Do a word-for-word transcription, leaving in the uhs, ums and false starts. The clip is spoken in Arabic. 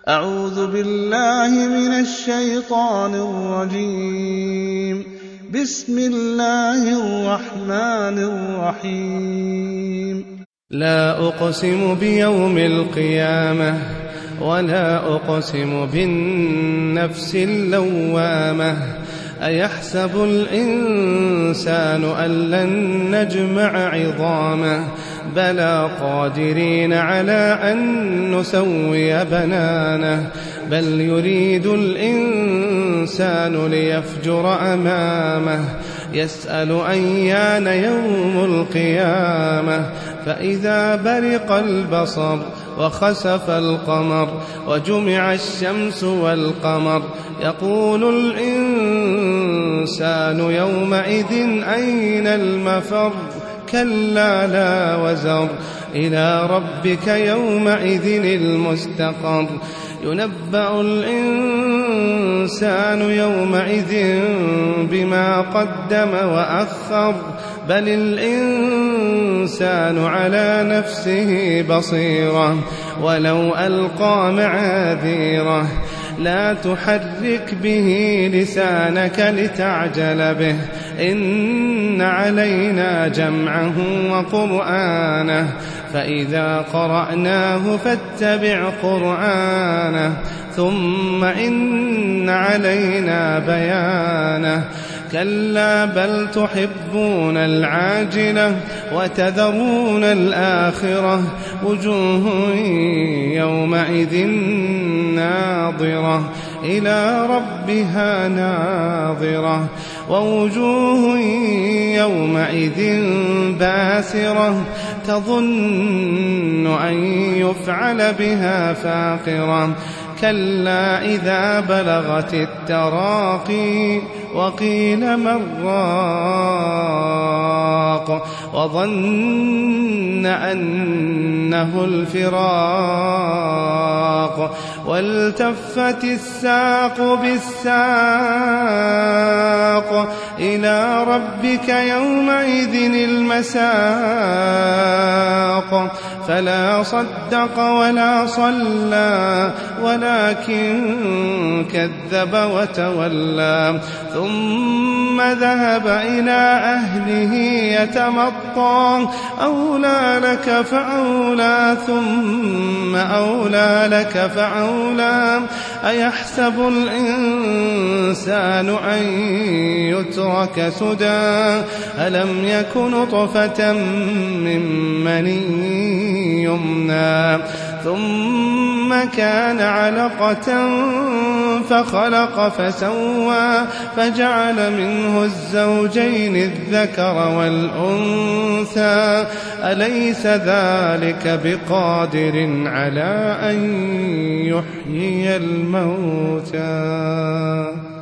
أعوذ بالله من الشيطان الرجيم. بسم الله الرحمن الرحيم. لا أقسم بيوم القيامة ولا أقسم بالنفس اللوامة أيحسب الإنسان أن لن نجمع عظامه بلى قادرين على أن نسوي بنانه بل يريد الإنسان ليفجر أمامه يسأل أيان يوم القيامة فإذا برق البصر وخسف القمر وجمع الشمس والقمر يقول الإنسان يومئذ أين المفر كلا لا وزر إلى ربك يومئذ المستقر ينبأ الإنسان يومئذ بما قدم وأخر بل الإنسان على نفسه بصيرة ولو ألقى معاذيره لا تحرك به لسانك لتعجل به إن علينا جمعه وقرآنه فإذا قرأناه فاتبع قرآنه ثم إن علينا بيانه كلا بل تحبون العاجلة وتذرون الآخرة وجوه يومئذ ناظرة إلى ربها ناظرة ووجوه يومئذ باسرة تظن أن يفعل بها فاقرة كلا إذا بلغت التراقي وقيل من راق وظن أنه الفراق والتفت الساق بالساق إلى ربك يومئذ المساق فلا صدق ولا صلى ولكن كذب وتولى ثم ذهب إلى أهله يتمطى أولى لك فأولى ثم أولى لك فأولى أيحسب الإنسان أن يترك سدى ألم يك نطفة من مني يمنى ثم كان علقة فخلق فسوى فجعل منه الزوجين الذكر والأنثى أليس ذلك بقادر على أن يحيي الموتى